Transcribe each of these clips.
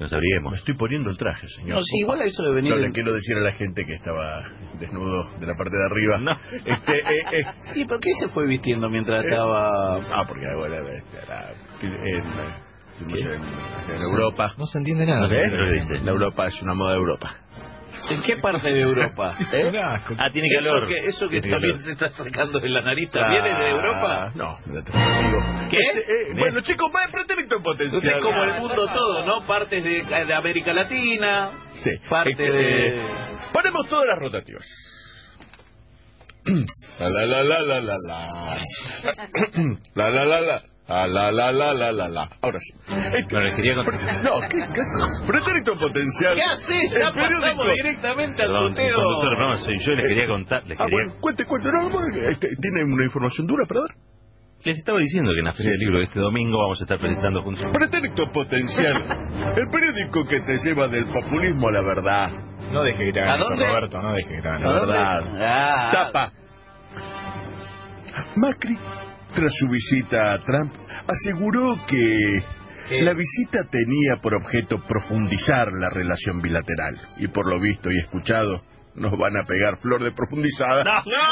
Nos abriguemos. Me estoy poniendo el traje, señor. No, sí, igual a eso de venir... No le quiero decir a la gente que estaba desnudo de la parte de arriba. No. Sí, ¿por qué se fue vistiendo mientras estaba...? Porque ahora en Europa. No se entiende nada. No sé lo que dice. La Europa es una moda de Europa. ¿En qué parte de Europa? Tiene calor. Eso que Tiene también calor. se está sacando de la nariz, ¿también es de Europa? No, de ¿Qué? bueno, chicos, pretérito potencial. Es como el mundo todo, ¿no? Partes de América Latina, Sí. parte de... Ponemos todas las rotativas. La la la la la la la. La la la la. La. Ahora sí. No, les quería contar. No, ¿qué haces? Pretérito potencial. ¿Qué haces? Ya pasamos directamente al Perdón, el puteo. conductor del programa soy yo, les quería contar. Bueno, cuente. No, ¿tiene una información dura para dar? Les estaba diciendo que en la Feria del Libro de este domingo vamos a estar presentando juntos. Pretérito potencial. El periódico que te lleva del populismo a la verdad. No deje que te ¿A hagan dónde? esto, Roberto, no deje que te hagan La esto. verdad. Tapa. Macri, tras su visita a Trump, aseguró que la visita tenía por objeto profundizar la relación bilateral. Y por lo visto y escuchado, nos van a pegar flor de profundizada.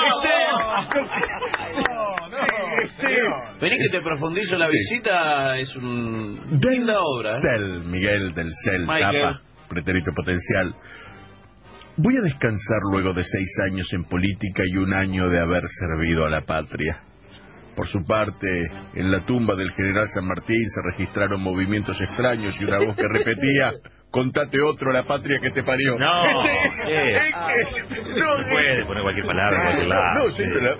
Vení que te profundizo la visita, es linda obra. Miguel del Cel, Michael. Tapa, pretérito potencial. Voy a descansar luego de 6 años en política y 1 año de haber servido a la patria. Por su parte, en la tumba del general San Martín se registraron movimientos extraños y una voz que repetía: contate otro, la patria que te parió. No, no se puede poner cualquier palabra en cualquier lado. No, señora,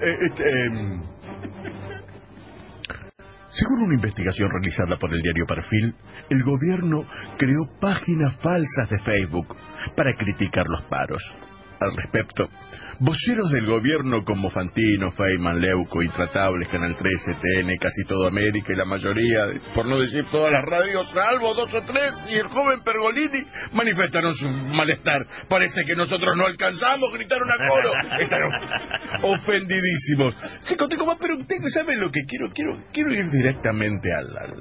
según una investigación realizada por el diario Perfil, el gobierno creó páginas falsas de Facebook para criticar los paros. Al respecto, voceros del gobierno como Fantino, Feynman, Leuco, Intratables, Canal 13, TN, Casi Todo América y la mayoría, por no decir todas las radios, salvo 2 o 3, y el joven Pergolini manifestaron su malestar. Parece que nosotros no alcanzamos, gritaron a coro. Estaban ofendidísimos. Chicos, tengo más, pero ¿saben lo que quiero? Quiero ir directamente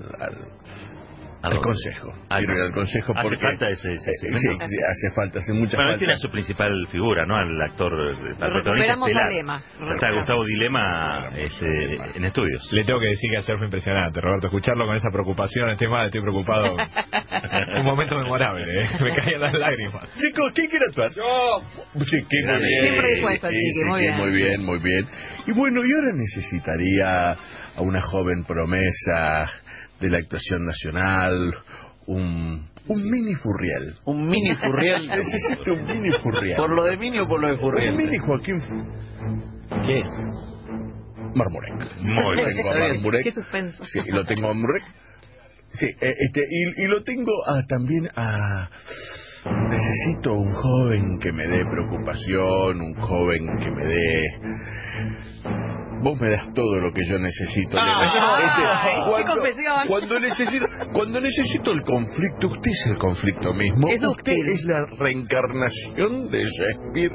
al consejo. Quiero ir al consejo porque... Hace falta ese sí, hace falta, hace mucha Bueno, falta. tiene a su principal figura, ¿no? Al actor, al Recuperamos protagonista a Lema. Está Gustavo Dilema en estudios. Le tengo que decir que ayer fue impresionante, Roberto, escucharlo con esa preocupación. Estoy preocupado. Un momento memorable, me caían las lágrimas. Chicos, ¿quién quiere actuar? Yo. Sí, muy bien. Siempre dispuesto, Chiqui, muy bien. Y bueno, y ahora necesitaría a una joven promesa de la actuación nacional, un mini Furriel. Un mini Furriel. Necesito un mini Furriel. ¿Por lo de Mini o por lo de Furriel? Un mini Joaquín ¿Qué? Marmurek. Muy bien. Tengo a Marmurek. Qué suspenso. Sí, lo tengo a Marmurek. Sí, y lo tengo también a... Necesito un joven que me dé preocupación, un joven que me dé... Vos me das todo lo que yo necesito. ¡Qué confesión! Cuando necesito el conflicto, usted es el conflicto mismo. Es usted dúctil. es la reencarnación de Shakespeare.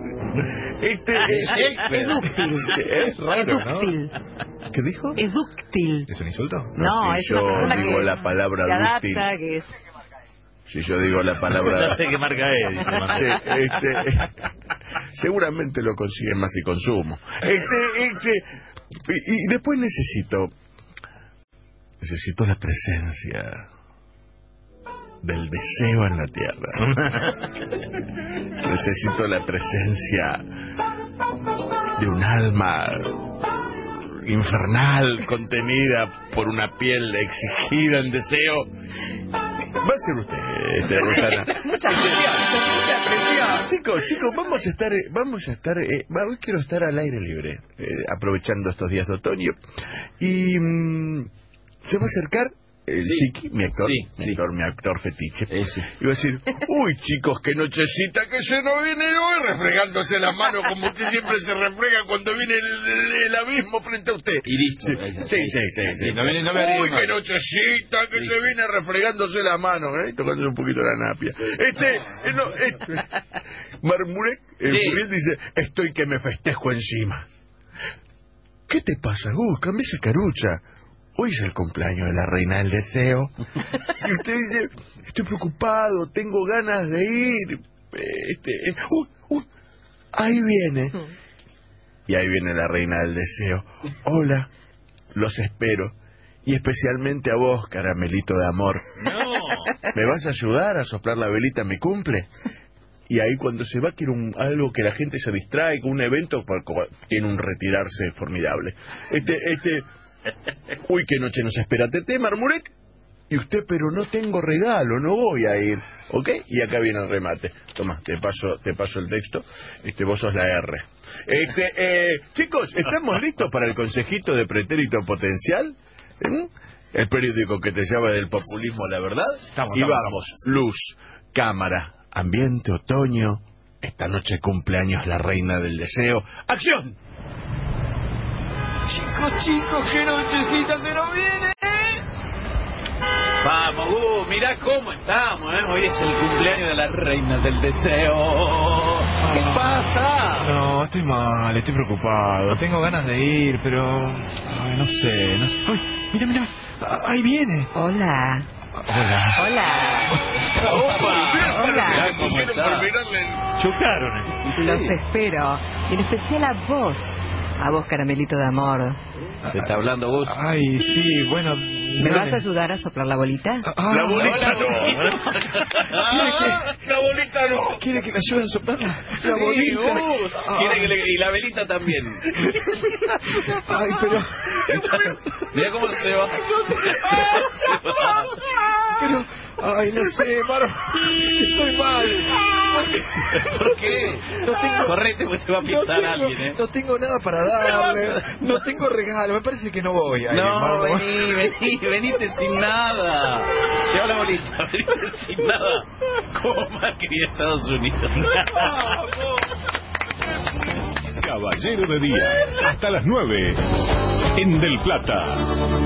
Es dúctil. Es raro, Es dúctil. ¿no? ¿Qué dijo? Es dúctil. ¿Es un insulto? No, si es yo una persona digo que la palabra se dúctil. adapta, que es... Si yo digo la palabra... No sé qué marca es, dice Marcelo. Seguramente lo consiguen más y consumo. Y después necesito la presencia del deseo en la tierra. Necesito la presencia de un alma infernal contenida por una piel exigida en deseo. Va a ser usted, Rosana. Mucha presión. Chicos, vamos a estar, hoy quiero estar al aire libre, aprovechando estos días de otoño. Y se va a acercar el Chiqui, mi actor, mi actor fetiche. Y va a decir: uy, chicos, qué nochecita que se nos viene hoy, refregándose las manos como usted siempre se refrega cuando viene el abismo frente a usted. Y listo. Sí. No me uy, qué nochecita que se viene refregándose las manos, tocándose un poquito la napia. Marmurek, Furriel dice: estoy que me festejo encima. ¿Qué te pasa, Gus? Cambié esa carucha. hoy es el cumpleaños de la reina del deseo. Y usted dice, estoy preocupado, tengo ganas de ir. Ahí viene. Y ahí viene la reina del deseo. Hola, los espero. Y especialmente a vos, caramelito de amor. No. ¿Me vas a ayudar a soplar la velita en mi cumple? Y ahí cuando se va quiere algo que la gente se distrae con un evento, tiene un retirarse formidable. Uy, qué noche nos espera Tete Marmurek. Y usted, pero no tengo regalo, no voy a ir. ¿Ok? Y acá viene el remate. Toma, te paso el texto. Vos sos la R. Chicos, ¿estamos listos para el consejito de pretérito potencial? El periódico que te llama del populismo, la verdad. Estamos. Luz, cámara, ambiente, otoño. Esta noche cumpleaños la reina del deseo. ¡Acción! Chicos, qué nochecita se nos viene. Vamos, mirá cómo estamos, Hoy es el cumpleaños de la reina del deseo. ¿Qué pasa? No, estoy mal, estoy preocupado. Tengo ganas de ir, pero... Ay, no sé. ¡Ay, mira! Ahí viene. Hola. Mirá cómo está. Chocaron. Los espero. En especial a vos. A vos, caramelito de amor. ¿Te está hablando vos? Ay, sí, bueno... ¿Me vas a ayudar a soplar la bolita? ¡La bolita no! ¡La bolita no! ¿Quiere que le ayuden a soplarla? La bolita. Y la velita también. Ay, pero... Mirá cómo se va. Pero... Ay, no sé, Maro. Estoy mal. ¿Por qué? No tengo... Correte, porque te va a pisar alguien, No tengo nada para darle. No tengo regalo. Me parece que no voy a ir, No, Maro. venite sin nada. Lleva la bolita, venite sin nada. Como Macri de Estados Unidos. Caballero de Día, hasta las 9, en Del Plata.